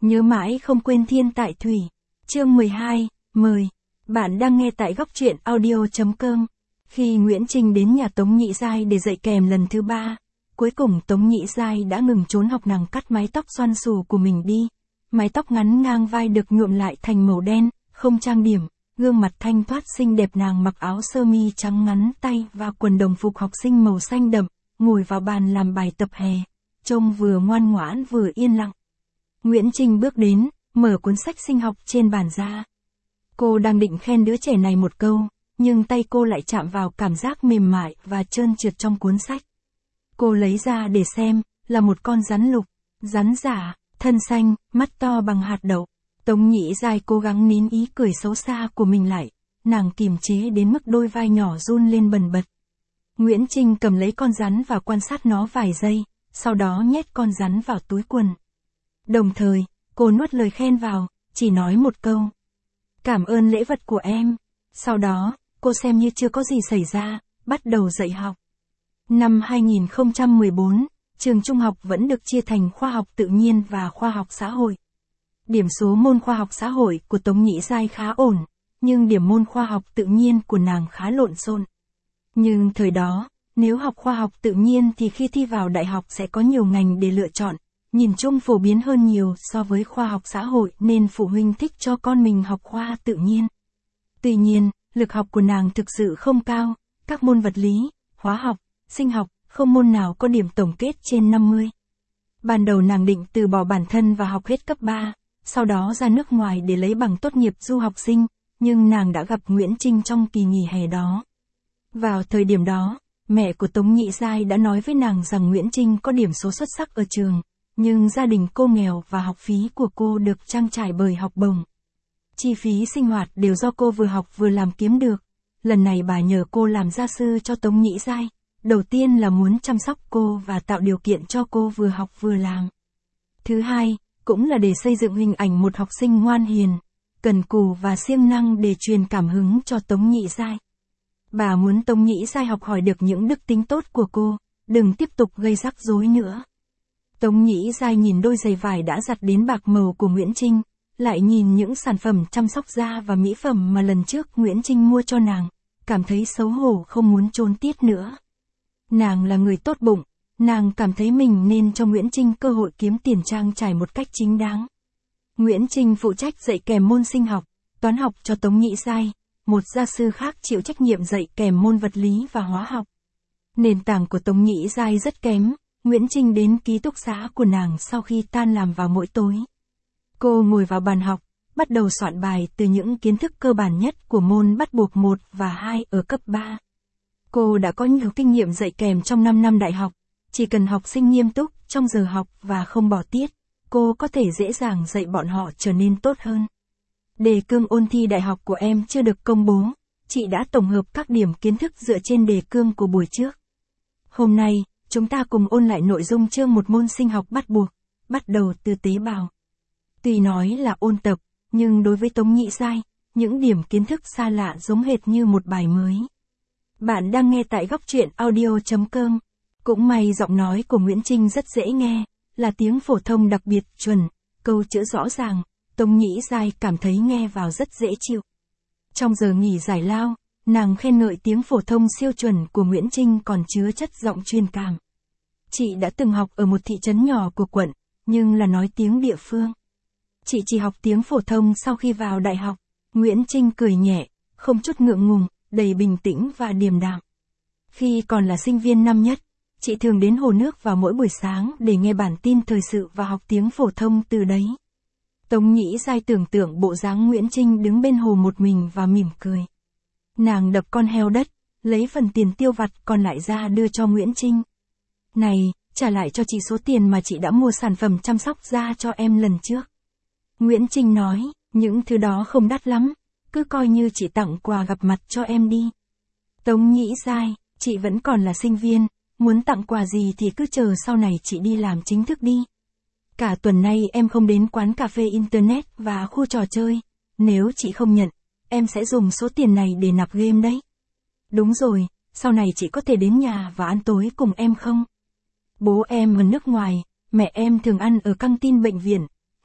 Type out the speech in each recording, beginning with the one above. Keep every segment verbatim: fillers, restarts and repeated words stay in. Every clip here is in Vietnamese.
Nhớ mãi không quên thiên tại thủy. Chương mười hai, mời. Bạn đang nghe tại góc truyện audio chấm com. Khi Nguyễn Trinh đến nhà Tống Nhĩ Giai để dạy kèm lần thứ ba, cuối cùng Tống Nhĩ Giai đã ngừng trốn học, nàng cắt mái tóc xoăn xù của mình đi. Mái tóc ngắn ngang vai được nhuộm lại thành màu đen, không trang điểm, gương mặt thanh thoát xinh đẹp. Nàng mặc áo sơ mi trắng ngắn tay và quần đồng phục học sinh màu xanh đậm, ngồi vào bàn làm bài tập hè, trông vừa ngoan ngoãn vừa yên lặng. Nguyễn Trinh bước đến, mở cuốn sách sinh học trên bàn ra. Cô đang định khen đứa trẻ này một câu, nhưng tay cô lại chạm vào cảm giác mềm mại và trơn trượt trong cuốn sách. Cô lấy ra để xem, là một con rắn lục, rắn giả, thân xanh, mắt to bằng hạt đậu. Tống Nhĩ Giai cố gắng nín ý cười xấu xa của mình lại, nàng kìm chế đến mức đôi vai nhỏ run lên bần bật. Nguyễn Trinh cầm lấy con rắn và quan sát nó vài giây, sau đó nhét con rắn vào túi quần. Đồng thời, cô nuốt lời khen vào, chỉ nói một câu. Cảm ơn lễ vật của em. Sau đó, cô xem như chưa có gì xảy ra, bắt đầu dạy học. Năm hai nghìn không trăm mười bốn, trường trung học vẫn được chia thành khoa học tự nhiên và khoa học xã hội. Điểm số môn khoa học xã hội của Tống Nhĩ Giai khá ổn, nhưng điểm môn khoa học tự nhiên của nàng khá lộn xộn. Nhưng thời đó, nếu học khoa học tự nhiên thì khi thi vào đại học sẽ có nhiều ngành để lựa chọn, nhìn chung phổ biến hơn nhiều so với khoa học xã hội nên phụ huynh thích cho con mình học khoa tự nhiên. Tuy nhiên, lực học của nàng thực sự không cao, các môn vật lý, hóa học, sinh học, không môn nào có điểm tổng kết trên năm mươi. Ban đầu nàng định từ bỏ bản thân và học hết cấp ba, sau đó ra nước ngoài để lấy bằng tốt nghiệp du học sinh, nhưng nàng đã gặp Nguyễn Trinh trong kỳ nghỉ hè đó. Vào thời điểm đó, mẹ của Tống Nhĩ Giai đã nói với nàng rằng Nguyễn Trinh có điểm số xuất sắc ở trường, nhưng gia đình cô nghèo và học phí của cô được trang trải bởi học bổng. Chi phí sinh hoạt đều do cô vừa học vừa làm kiếm được. Lần này bà nhờ cô làm gia sư cho Tống Nhĩ Giai, đầu tiên là muốn chăm sóc cô và tạo điều kiện cho cô vừa học vừa làm. Thứ hai, cũng là để xây dựng hình ảnh một học sinh ngoan hiền, cần cù và siêng năng để truyền cảm hứng cho Tống Nhĩ Giai. Bà muốn Tống Nhĩ Giai học hỏi được những đức tính tốt của cô, đừng tiếp tục gây rắc rối nữa. Tống Nhĩ Giai nhìn đôi giày vải đã giặt đến bạc màu của Nguyễn Trinh, lại nhìn những sản phẩm chăm sóc da và mỹ phẩm mà lần trước Nguyễn Trinh mua cho nàng, cảm thấy xấu hổ không muốn trốn tiết nữa. Nàng là người tốt bụng, nàng cảm thấy mình nên cho Nguyễn Trinh cơ hội kiếm tiền trang trải một cách chính đáng. Nguyễn Trinh phụ trách dạy kèm môn sinh học, toán học cho Tống Nhĩ Giai, một gia sư khác chịu trách nhiệm dạy kèm môn vật lý và hóa học. Nền tảng của Tống Nhĩ Giai rất kém. Nguyễn Trinh đến ký túc xá của nàng sau khi tan làm vào mỗi tối. Cô ngồi vào bàn học, bắt đầu soạn bài từ những kiến thức cơ bản nhất của môn bắt buộc một và hai ở cấp ba. Cô đã có nhiều kinh nghiệm dạy kèm trong năm năm đại học, chỉ cần học sinh nghiêm túc trong giờ học và không bỏ tiết, cô có thể dễ dàng dạy bọn họ trở nên tốt hơn. Đề cương ôn thi đại học của em chưa được công bố, chị đã tổng hợp các điểm kiến thức dựa trên đề cương của buổi trước. Hôm nay, chúng ta cùng ôn lại nội dung chương một môn sinh học bắt buộc, bắt đầu từ tế bào. Tuy nói là ôn tập, nhưng đối với Tống Nhĩ Giai, những điểm kiến thức xa lạ giống hệt như một bài mới. Bạn đang nghe tại góc truyện audio chấm com. Cũng may giọng nói của Nguyễn Trinh rất dễ nghe, là tiếng phổ thông đặc biệt chuẩn, câu chữ rõ ràng, Tống Nhĩ Giai cảm thấy nghe vào rất dễ chịu. Trong giờ nghỉ giải lao, nàng khen ngợi tiếng phổ thông siêu chuẩn của Nguyễn Trinh còn chứa chất giọng truyền cảm. Chị đã từng học ở một thị trấn nhỏ của quận, nhưng là nói tiếng địa phương. Chị chỉ học tiếng phổ thông sau khi vào đại học. Nguyễn Trinh cười nhẹ, không chút ngượng ngùng, đầy bình tĩnh và điềm đạm. Khi còn là sinh viên năm nhất, chị thường đến hồ nước vào mỗi buổi sáng để nghe bản tin thời sự và học tiếng phổ thông từ đấy. Tống Nhĩ Giai tưởng tượng bộ dáng Nguyễn Trinh đứng bên hồ một mình và mỉm cười. Nàng đập con heo đất, lấy phần tiền tiêu vặt còn lại ra đưa cho Nguyễn Trinh. Này, trả lại cho chị số tiền mà chị đã mua sản phẩm chăm sóc da cho em lần trước. Nguyễn Trinh nói, những thứ đó không đắt lắm, cứ coi như chị tặng quà gặp mặt cho em đi. Tống Nhĩ Giai, chị vẫn còn là sinh viên, muốn tặng quà gì thì cứ chờ sau này chị đi làm chính thức đi. Cả tuần nay em không đến quán cà phê internet và khu trò chơi, nếu chị không nhận, em sẽ dùng số tiền này để nạp game đấy. Đúng rồi, sau này chị có thể đến nhà và ăn tối cùng em không? Bố em ở nước ngoài, mẹ em thường ăn ở căng tin bệnh viện,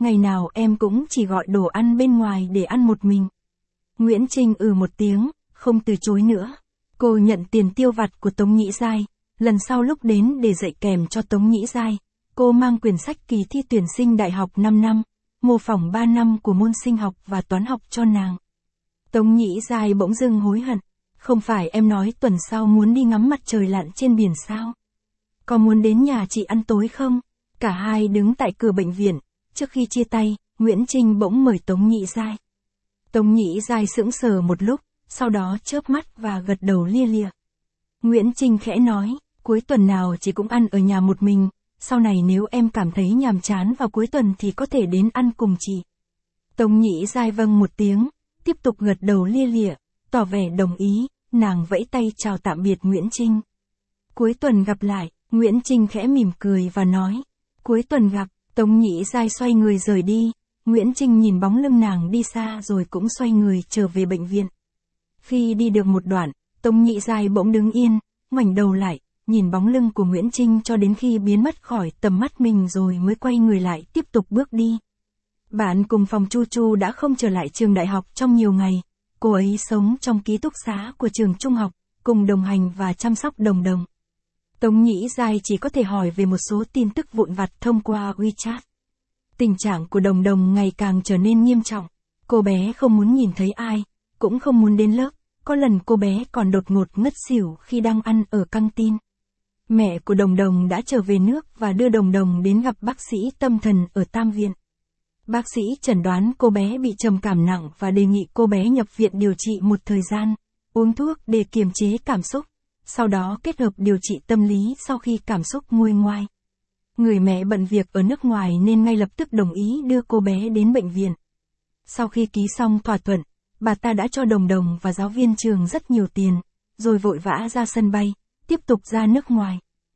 ngày nào em cũng chỉ gọi đồ ăn bên ngoài để ăn một mình. Nguyễn Trinh ừ một tiếng, không từ chối nữa. Cô nhận tiền tiêu vặt của Tống Nhĩ Giai, lần sau lúc đến để dạy kèm cho Tống Nhĩ Giai, cô mang quyển sách kỳ thi tuyển sinh đại học năm năm, mô phỏng ba năm của môn sinh học và toán học cho nàng. Tống Nhĩ Giai bỗng dưng hối hận, không phải em nói tuần sau muốn đi ngắm mặt trời lặn trên biển sao? Có muốn đến nhà chị ăn tối không? Cả hai đứng tại cửa bệnh viện, trước khi chia tay, Nguyễn Trinh bỗng mời Tống Nhĩ Giai. Tống Nhĩ Giai sững sờ một lúc, sau đó chớp mắt và gật đầu lia lịa. Nguyễn Trinh khẽ nói, cuối tuần nào chị cũng ăn ở nhà một mình, sau này nếu em cảm thấy nhàm chán vào cuối tuần thì có thể đến ăn cùng chị. Tống Nhĩ Giai vâng một tiếng, tiếp tục gật đầu lia lịa, tỏ vẻ đồng ý, nàng vẫy tay chào tạm biệt Nguyễn Trinh. Cuối tuần gặp lại, Nguyễn Trinh khẽ mỉm cười và nói, cuối tuần gặp. Tống Nhĩ Giai xoay người rời đi, Nguyễn Trinh nhìn bóng lưng nàng đi xa rồi cũng xoay người trở về bệnh viện. Khi đi được một đoạn, Tống Nhĩ Giai bỗng đứng yên, ngoảnh đầu lại, nhìn bóng lưng của Nguyễn Trinh cho đến khi biến mất khỏi tầm mắt mình rồi mới quay người lại tiếp tục bước đi. Bạn cùng phòng Chu Chu đã không trở lại trường đại học trong nhiều ngày, cô ấy sống trong ký túc xá của trường trung học, cùng đồng hành và chăm sóc Đồng Đồng. Tống Nhĩ Giai chỉ có thể hỏi về một số tin tức vụn vặt thông qua WeChat. Tình trạng của Đồng Đồng ngày càng trở nên nghiêm trọng, cô bé không muốn nhìn thấy ai, cũng không muốn đến lớp, có lần cô bé còn đột ngột ngất xỉu khi đang ăn ở căng tin. Mẹ của Đồng Đồng đã trở về nước và đưa Đồng Đồng đến gặp bác sĩ tâm thần ở Tam Viện. Bác sĩ chẩn đoán cô bé bị trầm cảm nặng và đề nghị cô bé nhập viện điều trị một thời gian, uống thuốc để kiềm chế cảm xúc, sau đó kết hợp điều trị tâm lý sau khi cảm xúc nguôi ngoai. Người mẹ bận việc ở nước ngoài nên ngay lập tức đồng ý đưa cô bé đến bệnh viện. Sau khi ký xong thỏa thuận, bà ta đã cho Đồng Đồng và giáo viên trường rất nhiều tiền, rồi vội vã ra sân bay, tiếp tục ra nước ngoài.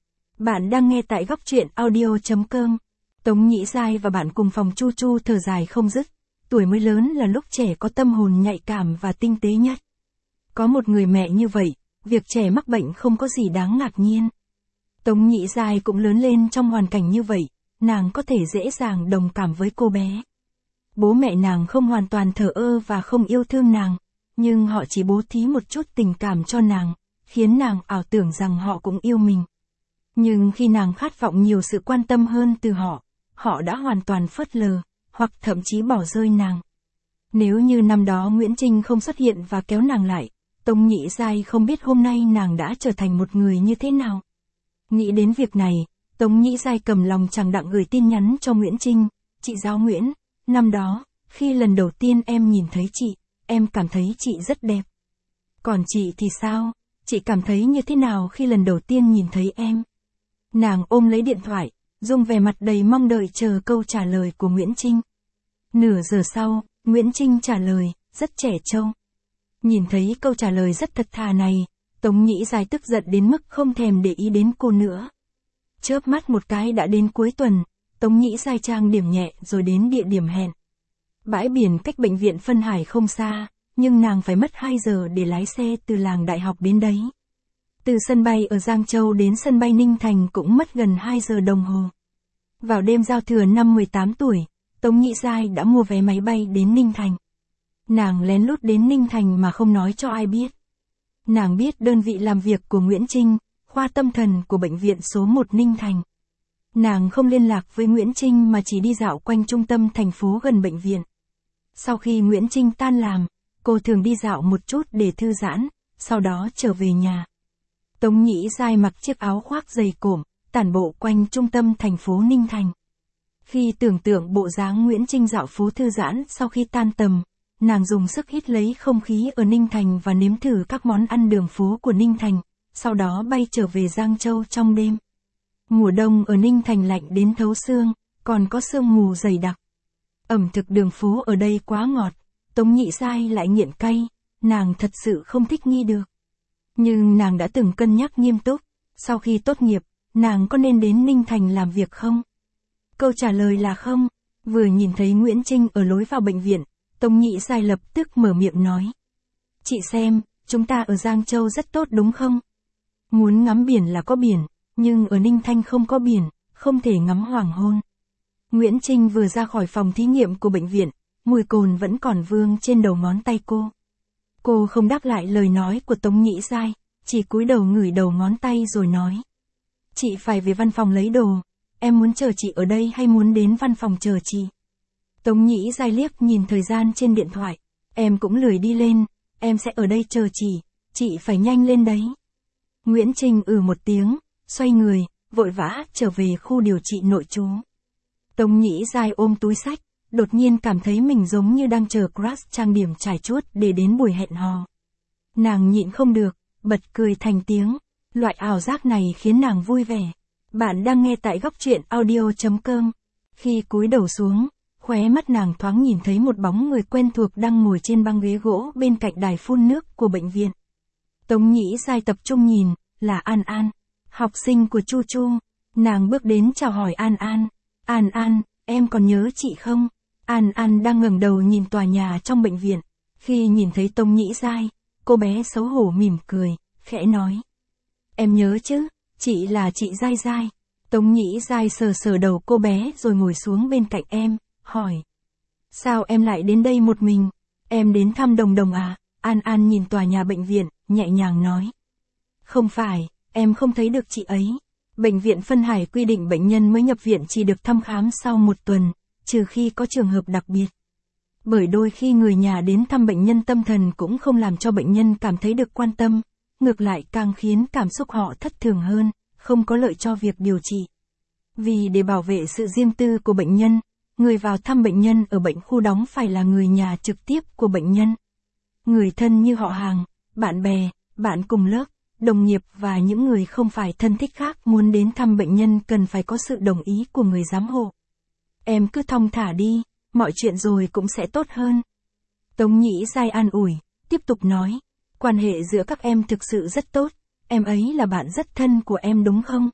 Bạn đang nghe tại góc truyện audio chấm com. Tống Nhĩ Giai và bạn cùng phòng Chu Chu thở dài không dứt, tuổi mới lớn là lúc trẻ có tâm hồn nhạy cảm và tinh tế nhất. Có một người mẹ như vậy, việc trẻ mắc bệnh không có gì đáng ngạc nhiên. Tống Nhĩ Giai cũng lớn lên trong hoàn cảnh như vậy, nàng có thể dễ dàng đồng cảm với cô bé. Bố mẹ nàng không hoàn toàn thờ ơ và không yêu thương nàng, nhưng họ chỉ bố thí một chút tình cảm cho nàng, khiến nàng ảo tưởng rằng họ cũng yêu mình. Nhưng khi nàng khát vọng nhiều sự quan tâm hơn từ họ, họ đã hoàn toàn phớt lờ, hoặc thậm chí bỏ rơi nàng. Nếu như năm đó Nguyễn Trinh không xuất hiện và kéo nàng lại, Tống Nhĩ Giai không biết hôm nay nàng đã trở thành một người như thế nào. Nghĩ đến việc này, Tống Nhĩ Giai cầm lòng chẳng đặng gửi tin nhắn cho Nguyễn Trinh, chị Giáo Nguyễn, năm đó, khi lần đầu tiên em nhìn thấy chị, em cảm thấy chị rất đẹp. Còn chị thì sao, chị cảm thấy như thế nào khi lần đầu tiên nhìn thấy em? Nàng ôm lấy điện thoại, dùng vẻ mặt đầy mong đợi chờ câu trả lời của Nguyễn Trinh. Nửa giờ sau, Nguyễn Trinh trả lời, rất trẻ trâu. Nhìn thấy câu trả lời rất thật thà này, Tống Nhĩ Giai tức giận đến mức không thèm để ý đến cô nữa. Chớp mắt một cái đã đến cuối tuần, Tống Nhĩ Giai trang điểm nhẹ rồi đến địa điểm hẹn. Bãi biển cách bệnh viện Phân Hải không xa, nhưng nàng phải mất hai giờ để lái xe từ làng đại học đến đấy. Từ sân bay ở Giang Châu đến sân bay Ninh Thành cũng mất gần hai giờ đồng hồ. Vào đêm giao thừa năm mười tám tuổi, Tống Nhĩ Giai đã mua vé máy bay đến Ninh Thành. Nàng lén lút đến Ninh Thành mà không nói cho ai biết. Nàng biết đơn vị làm việc của Nguyễn Trinh, khoa tâm thần của bệnh viện số một Ninh Thành. Nàng không liên lạc với Nguyễn Trinh mà chỉ đi dạo quanh trung tâm thành phố gần bệnh viện. Sau khi Nguyễn Trinh tan làm, cô thường đi dạo một chút để thư giãn, sau đó trở về nhà. Tống Nhĩ Giai mặc chiếc áo khoác dày cộm, tản bộ quanh trung tâm thành phố Ninh Thành. Khi tưởng tượng bộ dáng Nguyễn Trinh dạo phố thư giãn sau khi tan tầm, nàng dùng sức hít lấy không khí ở Ninh Thành và nếm thử các món ăn đường phố của Ninh Thành, sau đó bay trở về Giang Châu trong đêm. Mùa đông ở Ninh Thành lạnh đến thấu xương, còn có sương mù dày đặc. Ẩm thực đường phố ở đây quá ngọt, Tống Nhĩ Giai lại nghiện cay, nàng thật sự không thích nghi được. Nhưng nàng đã từng cân nhắc nghiêm túc, sau khi tốt nghiệp, nàng có nên đến Ninh Thành làm việc không? Câu trả lời là không. Vừa nhìn thấy Nguyễn Trinh ở lối vào bệnh viện, Tống Nhĩ Giai lập tức mở miệng nói. Chị xem, chúng ta ở Giang Châu rất tốt đúng không? Muốn ngắm biển là có biển, nhưng ở Ninh Thanh không có biển, không thể ngắm hoàng hôn. Nguyễn Trinh vừa ra khỏi phòng thí nghiệm của bệnh viện, mùi cồn vẫn còn vương trên đầu ngón tay cô. Cô không đáp lại lời nói của Tống Nhĩ Giai, chỉ cúi đầu ngửi đầu ngón tay rồi nói. Chị phải về văn phòng lấy đồ, em muốn chờ chị ở đây hay muốn đến văn phòng chờ chị? Tống Nhĩ Giai liếc nhìn thời gian trên điện thoại, em cũng lười đi lên, em sẽ ở đây chờ chị, chị phải nhanh lên đấy. Nguyễn Trinh ừ một tiếng, xoay người, vội vã trở về khu điều trị nội trú. Tống Nhĩ Giai ôm túi xách, đột nhiên cảm thấy mình giống như đang chờ crush trang điểm trải chuốt để đến buổi hẹn hò. Nàng nhịn không được, bật cười thành tiếng, loại ảo giác này khiến nàng vui vẻ. Bạn đang nghe tại góc truyện audio chấm com. Khi cúi đầu xuống, khóe mắt nàng thoáng nhìn thấy một bóng người quen thuộc đang ngồi trên băng ghế gỗ bên cạnh đài phun nước của bệnh viện. Tống Nhĩ Giai tập trung nhìn, là An An, học sinh của Chu Chu. Nàng bước đến chào hỏi An An. An An, em còn nhớ chị không? An An đang ngẩng đầu nhìn tòa nhà trong bệnh viện. Khi nhìn thấy Tống Nhĩ Giai, cô bé xấu hổ mỉm cười, khẽ nói. Em nhớ chứ, chị là chị Giai Giai. Tống Nhĩ Giai sờ sờ đầu cô bé rồi ngồi xuống bên cạnh em, hỏi. Sao em lại đến đây một mình? Em đến thăm Đồng Đồng à? An An nhìn tòa nhà bệnh viện, nhẹ nhàng nói. Không phải, em không thấy được chị ấy. Bệnh viện Phân Hải quy định bệnh nhân mới nhập viện chỉ được thăm khám sau một tuần, trừ khi có trường hợp đặc biệt. Bởi đôi khi người nhà đến thăm bệnh nhân tâm thần cũng không làm cho bệnh nhân cảm thấy được quan tâm, ngược lại càng khiến cảm xúc họ thất thường hơn, không có lợi cho việc điều trị. Vì để bảo vệ sự riêng tư của bệnh nhân, người vào thăm bệnh nhân ở bệnh khu đóng phải là người nhà trực tiếp của bệnh nhân. Người thân như họ hàng, bạn bè, bạn cùng lớp, đồng nghiệp và những người không phải thân thích khác muốn đến thăm bệnh nhân cần phải có sự đồng ý của người giám hộ. Em cứ thong thả đi, mọi chuyện rồi cũng sẽ tốt hơn. Tống Nhĩ Giai an ủi, tiếp tục nói, quan hệ giữa các em thực sự rất tốt, em ấy là bạn rất thân của em đúng không?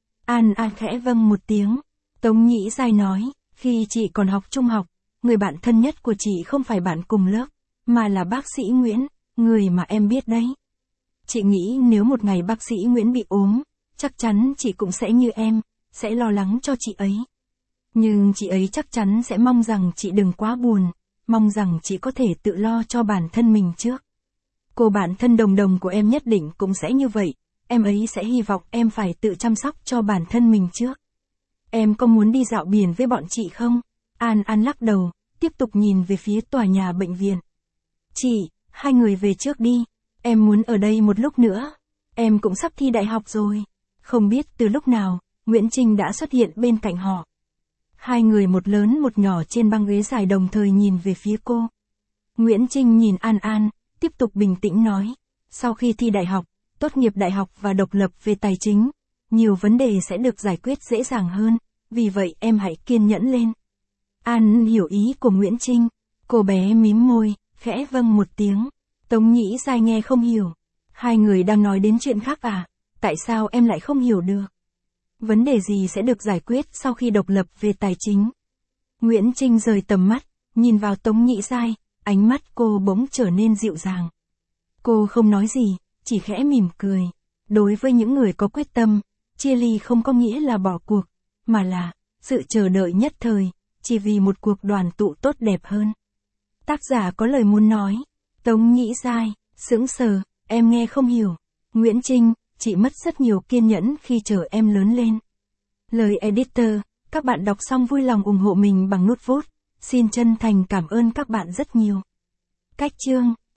An An khẽ vâng một tiếng. Tống Nhĩ Giai nói, khi chị còn học trung học, người bạn thân nhất của chị không phải bạn cùng lớp, mà là bác sĩ Nguyễn, người mà em biết đấy. Chị nghĩ nếu một ngày bác sĩ Nguyễn bị ốm, chắc chắn chị cũng sẽ như em, sẽ lo lắng cho chị ấy. Nhưng chị ấy chắc chắn sẽ mong rằng chị đừng quá buồn, mong rằng chị có thể tự lo cho bản thân mình trước. Cô bạn thân Đồng Đồng của em nhất định cũng sẽ như vậy, em ấy sẽ hy vọng em phải tự chăm sóc cho bản thân mình trước. Em có muốn đi dạo biển với bọn chị không? An An lắc đầu, tiếp tục nhìn về phía tòa nhà bệnh viện. Chị, hai người về trước đi, em muốn ở đây một lúc nữa, em cũng sắp thi đại học rồi. Không biết từ lúc nào, Nguyễn Trinh đã xuất hiện bên cạnh họ. Hai người một lớn một nhỏ trên băng ghế dài đồng thời nhìn về phía cô. Nguyễn Trinh nhìn An An, tiếp tục bình tĩnh nói, sau khi thi đại học, tốt nghiệp đại học và độc lập về tài chính, nhiều vấn đề sẽ được giải quyết dễ dàng hơn, vì vậy em hãy kiên nhẫn lên. An hiểu ý của Nguyễn Trinh, cô bé mím môi, khẽ vâng một tiếng. Tống Nhĩ Giai nghe không hiểu. Hai người đang nói đến chuyện khác à? Tại sao em lại không hiểu được? Vấn đề gì sẽ được giải quyết sau khi độc lập về tài chính? Nguyễn Trinh rời tầm mắt, nhìn vào Tống Nhĩ Giai, ánh mắt cô bỗng trở nên dịu dàng. Cô không nói gì, chỉ khẽ mỉm cười. Đối với những người có quyết tâm, chia ly không có nghĩa là bỏ cuộc, mà là sự chờ đợi nhất thời, chỉ vì một cuộc đoàn tụ tốt đẹp hơn. Tác giả có lời muốn nói. Tống Nhĩ Giai, sững sờ, em nghe không hiểu. Nguyễn Trinh, chị mất rất nhiều kiên nhẫn khi chờ em lớn lên. Lời editor, các bạn đọc xong vui lòng ủng hộ mình bằng nút vote. Xin chân thành cảm ơn các bạn rất nhiều. Cách chương